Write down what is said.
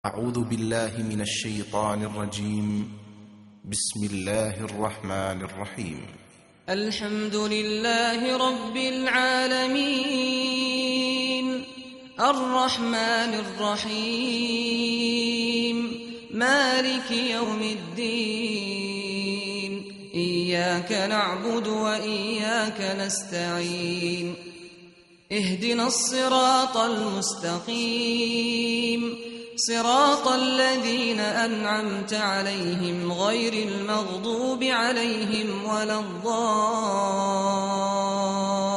أعوذ بالله من الشيطان الرجيم. بسم الله الرحمن الرحيم. الحمد لله رب العالمين، الرحمن الرحيم، مالك يوم الدين، إياك نعبد وإياك نستعين، اهدنا الصراط المستقيم، صراط الذين أنعمت عليهم غير المغضوب عليهم ولا الضالين.